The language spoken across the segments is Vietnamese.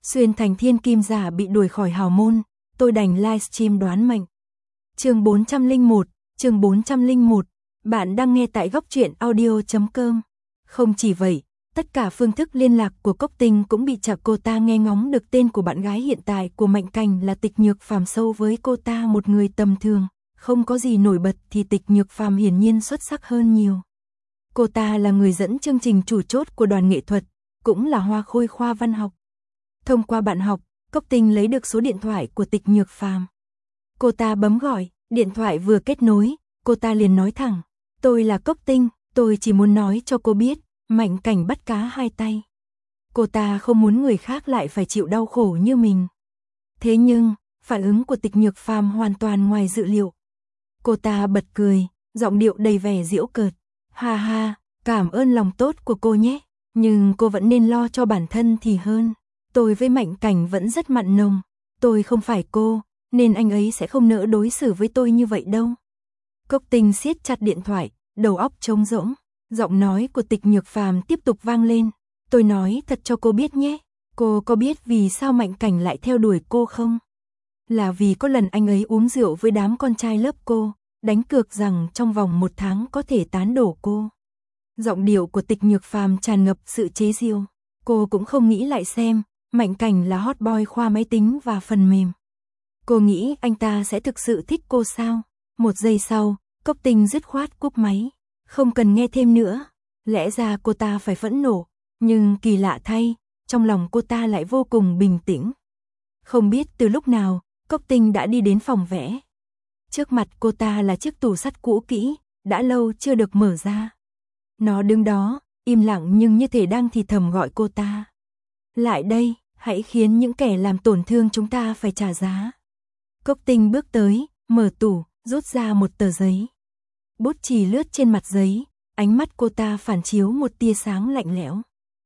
Xuyên thành thiên kim giả bị đuổi khỏi hào môn, tôi đành livestream đoán mệnh. Chương 401, bạn đang nghe tại góc truyện audio.com. Không chỉ vậy, tất cả phương thức liên lạc của Cốc Tinh cũng bị chặn. Cô ta nghe ngóng được tên của bạn gái hiện tại của Mạnh Cảnh là Tịch Nhược Phàm. Sâu với cô ta một người tầm thường, không có gì nổi bật thì Tịch Nhược Phàm hiển nhiên xuất sắc hơn nhiều. Cô ta là người dẫn chương trình chủ chốt của đoàn nghệ thuật, cũng là hoa khôi khoa văn học. Thông qua bạn học, Cốc Tinh lấy được số điện thoại của Tịch Nhược Phàm. Cô ta bấm gọi, điện thoại vừa kết nối, cô ta liền nói thẳng, tôi là Cốc Tinh, tôi chỉ muốn nói cho cô biết, Mạnh Cảnh bắt cá hai tay. Cô ta không muốn người khác lại phải chịu đau khổ như mình. Thế nhưng, phản ứng của Tịch Nhược Phàm hoàn toàn ngoài dự liệu. Cô ta bật cười, giọng điệu đầy vẻ giễu cợt. Ha ha, cảm ơn lòng tốt của cô nhé, nhưng cô vẫn nên lo cho bản thân thì hơn. Tôi với Mạnh Cảnh vẫn rất mặn nồng, tôi không phải cô, nên anh ấy sẽ không nỡ đối xử với tôi như vậy đâu. Cốc Tinh siết chặt điện thoại, đầu óc trống rỗng, giọng nói của Tịch Nhược Phàm tiếp tục vang lên. Tôi nói thật cho cô biết nhé, cô có biết vì sao Mạnh Cảnh lại theo đuổi cô không? Là vì có lần anh ấy uống rượu với đám con trai lớp cô, đánh cược rằng trong vòng 1 tháng có thể tán đổ cô. Giọng điệu của Tịch Nhược Phàm tràn ngập sự chế giễu. Cô cũng không nghĩ lại xem, Mạnh Cảnh là hot boy khoa máy tính và phần mềm. Cô nghĩ anh ta sẽ thực sự thích cô sao? 1 giây sau, Cốc Tinh dứt khoát cúp máy. Không cần nghe thêm nữa. Lẽ ra cô ta phải phẫn nộ, nhưng kỳ lạ thay, trong lòng cô ta lại vô cùng bình tĩnh. Không biết từ lúc nào, Cốc Tinh đã đi đến phòng vẽ. Trước mặt cô ta là chiếc tủ sắt cũ kỹ, đã lâu chưa được mở ra. Nó đứng đó, im lặng nhưng như thể đang thì thầm gọi cô ta. Lại đây, hãy khiến những kẻ làm tổn thương chúng ta phải trả giá. Cốc Tinh bước tới, mở tủ, rút ra một tờ giấy. Bút chì lướt trên mặt giấy, ánh mắt cô ta phản chiếu một tia sáng lạnh lẽo.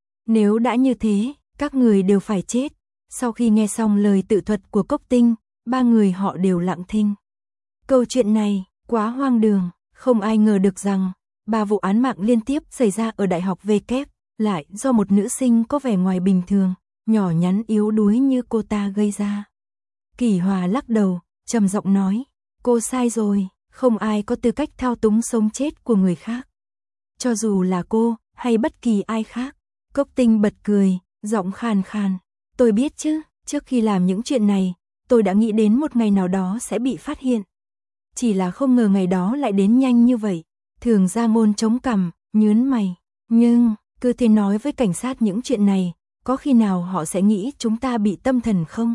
Nếu đã như thế, các người đều phải chết. Sau khi nghe xong lời tự thuật của Cốc Tinh, 3 người họ đều lặng thinh. Câu chuyện này, quá hoang đường, không ai ngờ được rằng 3 vụ án mạng liên tiếp xảy ra ở Đại học VK, lại do một nữ sinh có vẻ ngoài bình thường, nhỏ nhắn yếu đuối như cô ta gây ra. Kỳ Hòa lắc đầu, trầm giọng nói, cô sai rồi, không ai có tư cách thao túng sống chết của người khác. Cho dù là cô, hay bất kỳ ai khác. Cốc Tinh bật cười, giọng khàn khàn, tôi biết chứ, trước khi làm những chuyện này, tôi đã nghĩ đến một ngày nào đó sẽ bị phát hiện. Chỉ là không ngờ ngày đó lại đến nhanh như vậy. Thường Gia Ngôn chống cằm, nhớn mày, nhưng, cứ thế nói với cảnh sát những chuyện này, có khi nào họ sẽ nghĩ chúng ta bị tâm thần không?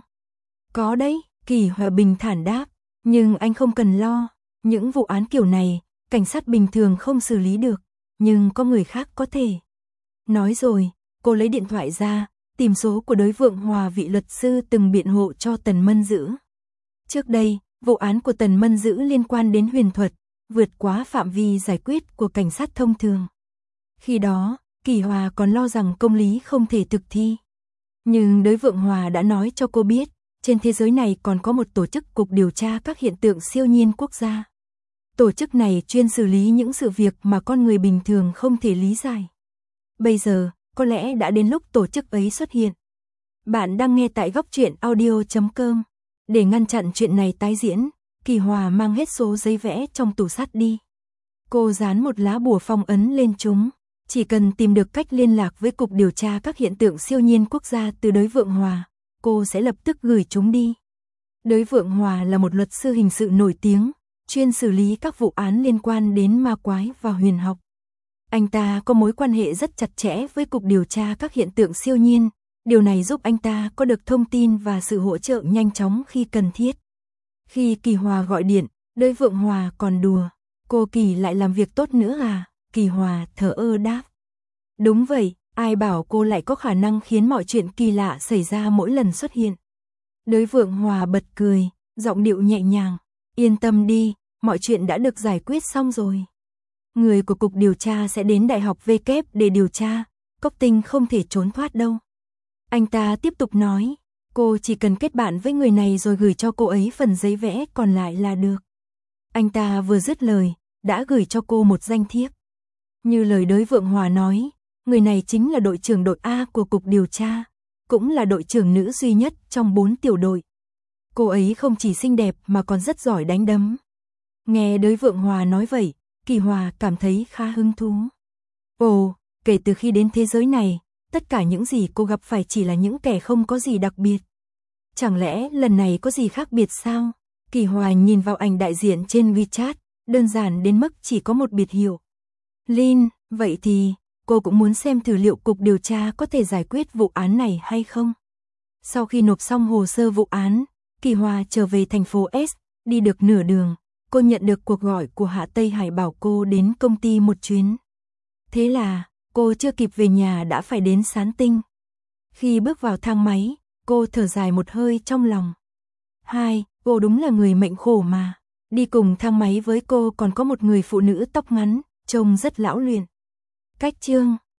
Có đấy, Kỳ Hòa bình thản đáp, nhưng anh không cần lo, những vụ án kiểu này, cảnh sát bình thường không xử lý được, nhưng có người khác có thể. Nói rồi, cô lấy điện thoại ra, tìm số của Đới Vượng Hòa, vị luật sư từng biện hộ cho Tần Mân Dữ. Trước đây, vụ án của Tần Mân Dữ liên quan đến huyền thuật, vượt quá phạm vi giải quyết của cảnh sát thông thường. Khi đó, Kỳ Hòa còn lo rằng công lý không thể thực thi. Nhưng Đới Vượng Hòa đã nói cho cô biết, trên thế giới này còn có một tổ chức Cục Điều tra các hiện tượng siêu nhiên quốc gia. Tổ chức này chuyên xử lý những sự việc mà con người bình thường không thể lý giải. Bây giờ, có lẽ đã đến lúc tổ chức ấy xuất hiện. Bạn đang nghe tại góc truyện audio.com. Để ngăn chặn chuyện này tái diễn, Kỳ Hòa mang hết số giấy vẽ trong tủ sắt đi. Cô dán một lá bùa phong ấn lên chúng. Chỉ cần tìm được cách liên lạc với Cục Điều tra các hiện tượng siêu nhiên quốc gia từ Đới Vượng Hòa, cô sẽ lập tức gửi chúng đi. Đới Vượng Hòa là một luật sư hình sự nổi tiếng, chuyên xử lý các vụ án liên quan đến ma quái và huyền học. Anh ta có mối quan hệ rất chặt chẽ với Cục Điều tra các hiện tượng siêu nhiên, điều này giúp anh ta có được thông tin và sự hỗ trợ nhanh chóng khi cần thiết. Khi Kỳ Hòa gọi điện, Đới Vượng Hòa còn đùa, cô Kỳ lại làm việc tốt nữa à? Kỳ Hòa thở ơ đáp. Đúng vậy, ai bảo cô lại có khả năng khiến mọi chuyện kỳ lạ xảy ra mỗi lần xuất hiện. Đới Vượng Hòa bật cười, giọng điệu nhẹ nhàng, yên tâm đi, mọi chuyện đã được giải quyết xong rồi. Người của Cục Điều tra sẽ đến Đại học VK để điều tra, Cốc Tinh không thể trốn thoát đâu. Anh ta tiếp tục nói, cô chỉ cần kết bạn với người này rồi gửi cho cô ấy phần giấy vẽ còn lại là được. Anh ta vừa dứt lời, đã gửi cho cô một danh thiếp. Như lời Đới Vượng Hòa nói, người này chính là đội trưởng đội A của Cục Điều tra. cũng là đội trưởng nữ duy nhất trong 4 tiểu đội. Cô ấy không chỉ xinh đẹp mà còn rất giỏi đánh đấm. Nghe Đới Vượng Hòa nói vậy, Kỳ Hòa cảm thấy khá hứng thú. Ồ, kể từ khi đến thế giới này, tất cả những gì cô gặp phải chỉ là những kẻ không có gì đặc biệt. Chẳng lẽ lần này có gì khác biệt sao? Kỳ Hòa nhìn vào ảnh đại diện trên WeChat, đơn giản đến mức chỉ có một biệt hiệu. Lin, vậy thì, cô cũng muốn xem thử liệu cục điều tra có thể giải quyết vụ án này hay không? Sau khi nộp xong hồ sơ vụ án, Kỳ Hòa trở về thành phố S, đi được nửa đường, cô nhận được cuộc gọi của Hạ Tây Hải bảo cô đến công ty một chuyến. Thế là, cô chưa kịp về nhà đã phải đến Sán Tinh. Khi bước vào thang máy, cô thở dài một hơi trong lòng. Cô đúng là người mệnh khổ mà. Đi cùng thang máy với cô còn có một người phụ nữ tóc ngắn, trông rất lão luyện. Cách chương